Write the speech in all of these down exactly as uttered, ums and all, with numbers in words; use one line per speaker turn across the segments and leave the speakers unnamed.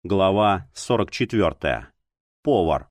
Глава сорок четвёртая. Повар.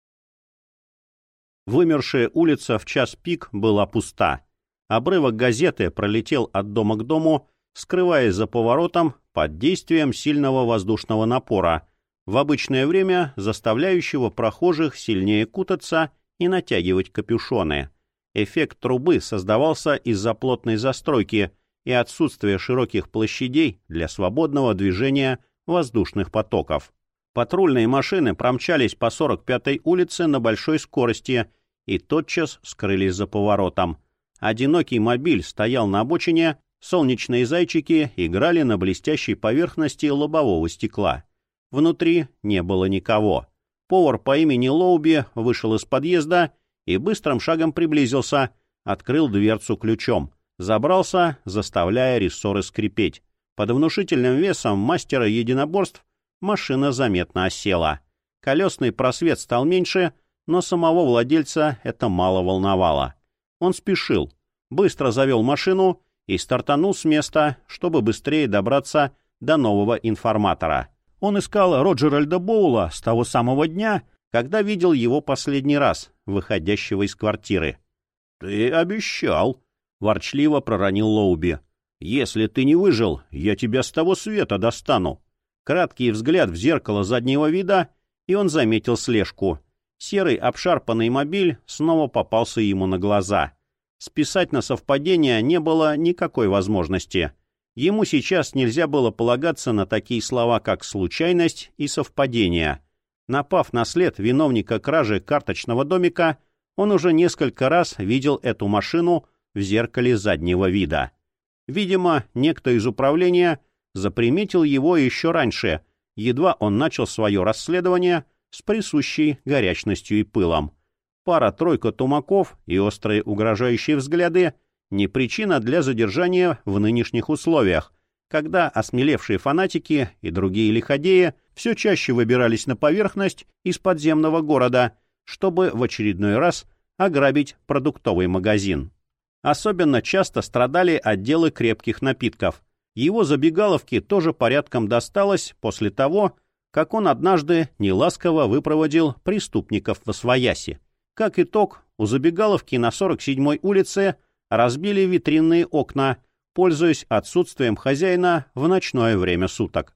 Вымершая улица в час пик была пуста. Обрывок газеты пролетел от дома к дому, скрываясь за поворотом под действием сильного воздушного напора, в обычное время заставляющего прохожих сильнее кутаться и натягивать капюшоны. Эффект трубы создавался из-за плотной застройки и отсутствия широких площадей для свободного движения воздушных потоков. Патрульные машины промчались по сорок пятой улице на большой скорости и тотчас скрылись за поворотом. Одинокий мобиль стоял на обочине, солнечные зайчики играли на блестящей поверхности лобового стекла. Внутри не было никого. Повар по имени Лоуби вышел из подъезда и быстрым шагом приблизился, открыл дверцу ключом, забрался, заставляя рессоры скрипеть. Под внушительным весом мастера единоборств машина заметно осела. Колесный просвет стал меньше, но самого владельца это мало волновало. Он спешил, быстро завел машину и стартанул с места, чтобы быстрее добраться до нового информатора. Он искал Роджеральда Боула с того самого дня, когда видел его последний раз, выходящего из квартиры. — Ты обещал, — ворчливо проронил Лоуби. — Если ты не выжил, я тебя с того света достану. Краткий взгляд в зеркало заднего вида, и он заметил слежку. Серый обшарпанный мобиль снова попался ему на глаза. Списать на совпадение не было никакой возможности. Ему сейчас нельзя было полагаться на такие слова, как «случайность» и «совпадение». Напав на след виновника кражи карточного домика, он уже несколько раз видел эту машину в зеркале заднего вида. Видимо, некто из управления заприметил его еще раньше, едва он начал свое расследование с присущей горячностью и пылом. Пара-тройка тумаков и острые угрожающие взгляды — не причина для задержания в нынешних условиях, когда осмелевшие фанатики и другие лиходеи все чаще выбирались на поверхность из подземного города, чтобы в очередной раз ограбить продуктовый магазин. Особенно часто страдали отделы крепких напитков. Его забегаловке тоже порядком досталось после того, как он однажды неласково выпроводил преступников восвояси. Как итог, у забегаловки на сорок седьмой улице разбили витринные окна, пользуясь отсутствием хозяина в ночное время суток.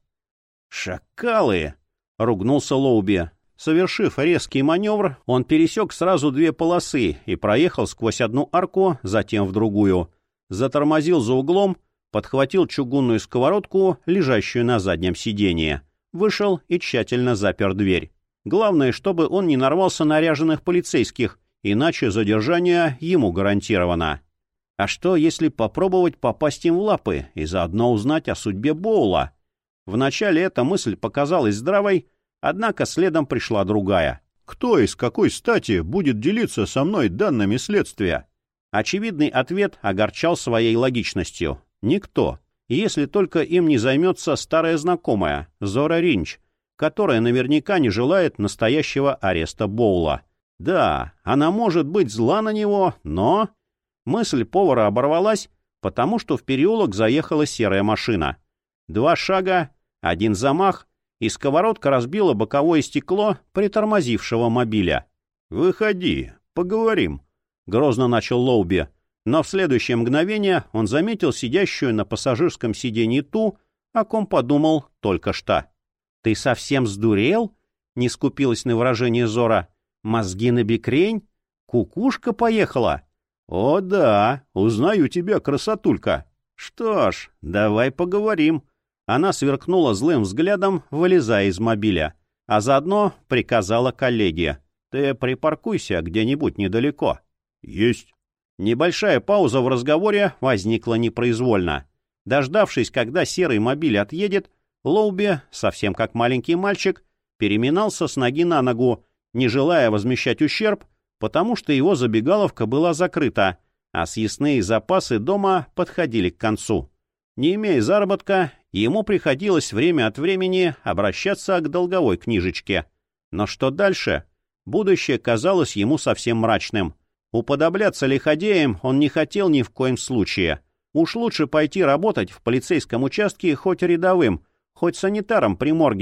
«Шакалы!» — ругнулся Лоуби. Совершив резкий маневр, он пересек сразу две полосы и проехал сквозь одну арку, затем в другую. Затормозил за углом, подхватил чугунную сковородку, лежащую на заднем сиденье. Вышел и тщательно запер дверь. Главное, чтобы он не нарвался на ряженых полицейских, иначе задержание ему гарантировано. А что, если попробовать попасть им в лапы и заодно узнать о судьбе Боула? Вначале эта мысль показалась здравой, однако следом пришла другая. Кто и с какой стати будет делиться со мной данными следствия? Очевидный ответ огорчал своей логичностью. Никто. Если только им не займется старая знакомая, Зора Ринч, которая наверняка не желает настоящего ареста Боула. Да, она может быть зла на него, но... Мысль повара оборвалась, потому что в переулок заехала серая машина. Два шага, один замах, и сковородка разбила боковое стекло притормозившего мобиля. «Выходи, поговорим», — грозно начал Лоуби. Но в следующее мгновение он заметил сидящую на пассажирском сиденье ту, о ком подумал только что. «Ты совсем сдурел?» — не скупилась на выражение Зора. «Мозги на бекрень? Кукушка поехала?» «О да, узнаю тебя, красотулька. Что ж, давай поговорим». Она сверкнула злым взглядом, вылезая из мобиля, а заодно приказала коллеге: «Ты припаркуйся где-нибудь недалеко». «Есть». Небольшая пауза в разговоре возникла непроизвольно. Дождавшись, когда серый мобиль отъедет, Лоуби, совсем как маленький мальчик, переминался с ноги на ногу, не желая возмещать ущерб, потому что его забегаловка была закрыта, а съестные запасы дома подходили к концу. Не имея заработка, ему приходилось время от времени обращаться к долговой книжечке. Но что дальше? Будущее казалось ему совсем мрачным. Уподобляться лиходеям он не хотел ни в коем случае. Уж лучше пойти работать в полицейском участке хоть рядовым, хоть санитаром при морге,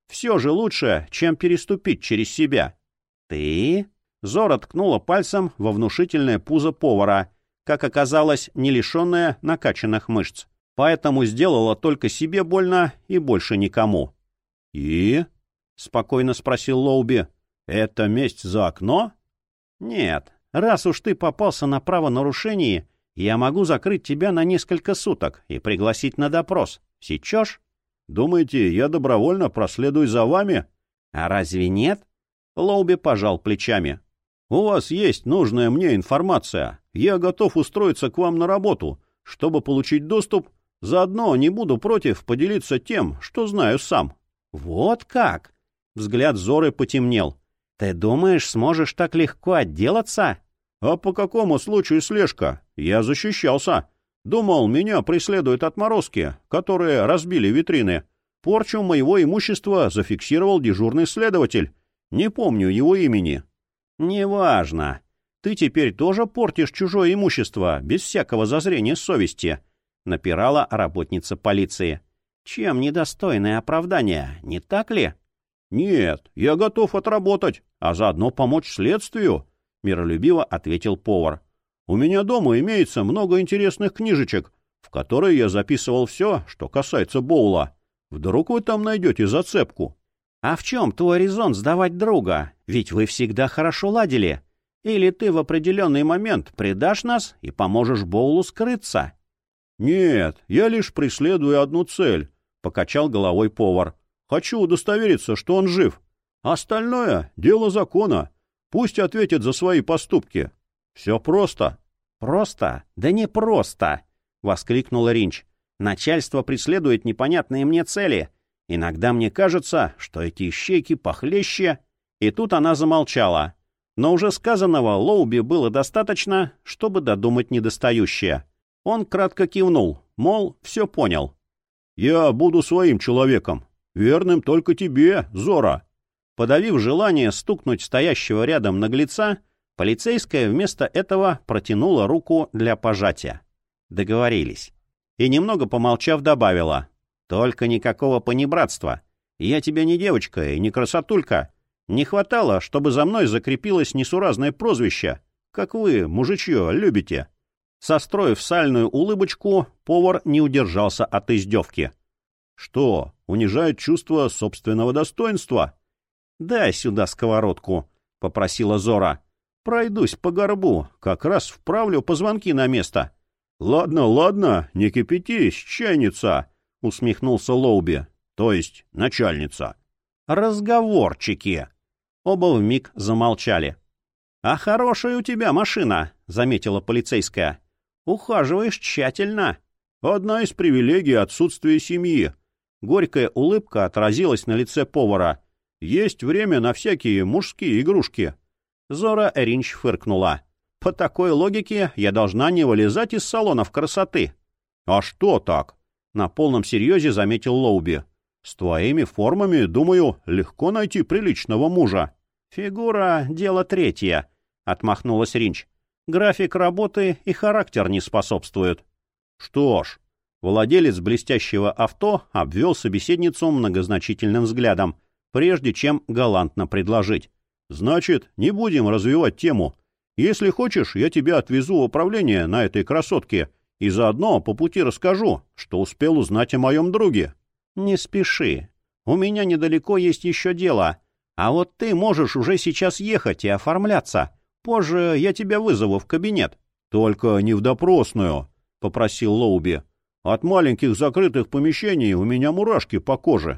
Все же лучше, чем переступить через себя. Ты? Зора ткнула пальцем во внушительное пузо повара, как оказалось, не лишенное накачанных мышц. Поэтому сделала только себе больно и больше никому. «И?» — спокойно спросил Лоуби. «Это месть за окно?» «Нет. Раз уж ты попался на правонарушение, я могу закрыть тебя на несколько суток и пригласить на допрос. Сечешь?» «Думаете, я добровольно проследую за вами?» «А разве нет?» Лоуби пожал плечами. «У вас есть нужная мне информация. Я готов устроиться к вам на работу, чтобы получить доступ. Заодно не буду против поделиться тем, что знаю сам». «Вот как?» Взгляд Зоры потемнел. «Ты думаешь, сможешь так легко отделаться?» «А по какому случаю слежка? Я защищался. Думал, меня преследуют отморозки, которые разбили витрины. Порчу моего имущества зафиксировал дежурный следователь. Не помню его имени». «Неважно. Ты теперь тоже портишь чужое имущество, без всякого зазрения совести», — напирала работница полиции. «Чем недостойное оправдание, не так ли?» «Нет, я готов отработать, а заодно помочь следствию», — миролюбиво ответил повар. «У меня дома имеется много интересных книжечек, в которые я записывал все, что касается Боула. Вдруг вы там найдете зацепку?» «А в чем твой резон сдавать друга? Ведь вы всегда хорошо ладили. Или ты в определенный момент предашь нас и поможешь Боулу скрыться?» «Нет, я лишь преследую одну цель», — покачал головой повар. «Хочу удостовериться, что он жив. Остальное — дело закона. Пусть ответит за свои поступки. Все просто». «Просто? Да не просто!» — воскликнула Ринч. «Начальство преследует непонятные мне цели. Иногда мне кажется, что эти ищейки похлеще...» И тут она замолчала. Но уже сказанного Лоуби было достаточно, чтобы додумать недостающее. Он кратко кивнул, мол, все понял. «Я буду своим человеком, верным только тебе, Зора». Подавив желание стукнуть стоящего рядом наглеца, полицейская вместо этого протянула руку для пожатия. Договорились. И немного помолчав добавила: «Только никакого понебратства. Я тебе не девочка и не красотулька. Не хватало, чтобы за мной закрепилось несуразное прозвище, как вы, мужичье, любите». Состроив сальную улыбочку, повар не удержался от издевки. «Что, унижает чувство собственного достоинства?» «Дай сюда сковородку», — попросила Зора. «Пройдусь по горбу, как раз вправлю позвонки на место». «Ладно, ладно, не кипятись, чайница», — усмехнулся Лоуби, то есть начальница. «Разговорчики». Оба вмиг замолчали. «А хорошая у тебя машина», — заметила полицейская. «Ухаживаешь тщательно». «Одна из привилегий отсутствия семьи». Горькая улыбка отразилась на лице повара. «Есть время на всякие мужские игрушки». Зора Ринч фыркнула. «По такой логике я должна не вылезать из салонов красоты». «А что так?» — на полном серьезе заметил Лоуби. «С твоими формами, думаю, легко найти приличного мужа». «Фигура — дело третье», — отмахнулась Ринч. «График работы и характер не способствуют». «Что ж», — владелец блестящего авто обвел собеседницу многозначительным взглядом, прежде чем галантно предложить. «Значит, не будем развивать тему. Если хочешь, я тебя отвезу в управление на этой красотке и заодно по пути расскажу, что успел узнать о моем друге». «Не спеши. У меня недалеко есть еще дело. А вот ты можешь уже сейчас ехать и оформляться. Позже я тебя вызову в кабинет». «Только не в допросную», — попросил Лоуби. «От маленьких закрытых помещений у меня мурашки по коже».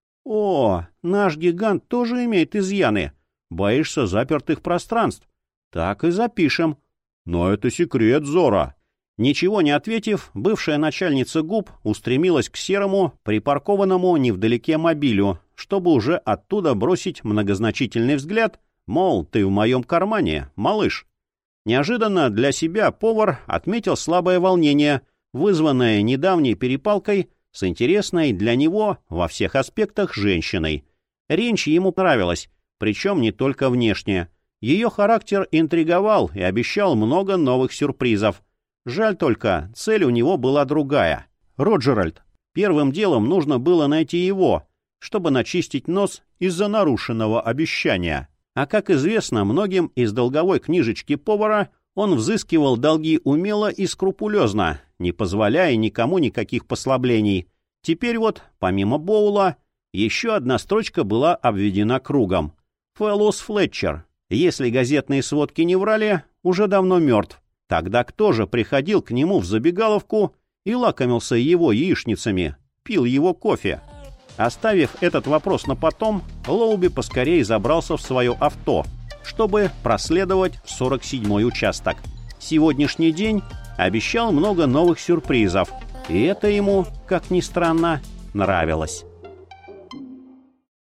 «О, наш гигант тоже имеет изъяны. Боишься запертых пространств. Так и запишем». «Но это секрет, Зора». Ничего не ответив, бывшая начальница ГУП устремилась к серому, припаркованному невдалеке мобилю, чтобы уже оттуда бросить многозначительный взгляд, мол, ты в моем кармане, малыш. Неожиданно для себя повар отметил слабое волнение, вызванное недавней перепалкой с интересной для него во всех аспектах женщиной. Ринч ему нравилась, причем не только внешне. Ее характер интриговал и обещал много новых сюрпризов. Жаль только, цель у него была другая. Роджеральд. Первым делом нужно было найти его, чтобы начистить нос из-за нарушенного обещания. А как известно, многим из долговой книжечки повара он взыскивал долги умело и скрупулезно, не позволяя никому никаких послаблений. Теперь вот, помимо Боула, еще одна строчка была обведена кругом. Фэллоус Флетчер, если газетные сводки не врали, уже давно мертв. Тогда кто же приходил к нему в забегаловку и лакомился его яичницами, пил его кофе? Оставив этот вопрос на потом, Лоуби поскорее забрался в свое авто, чтобы проследовать в сорок седьмой участок. Сегодняшний день обещал много новых сюрпризов, и это ему, как ни странно, нравилось.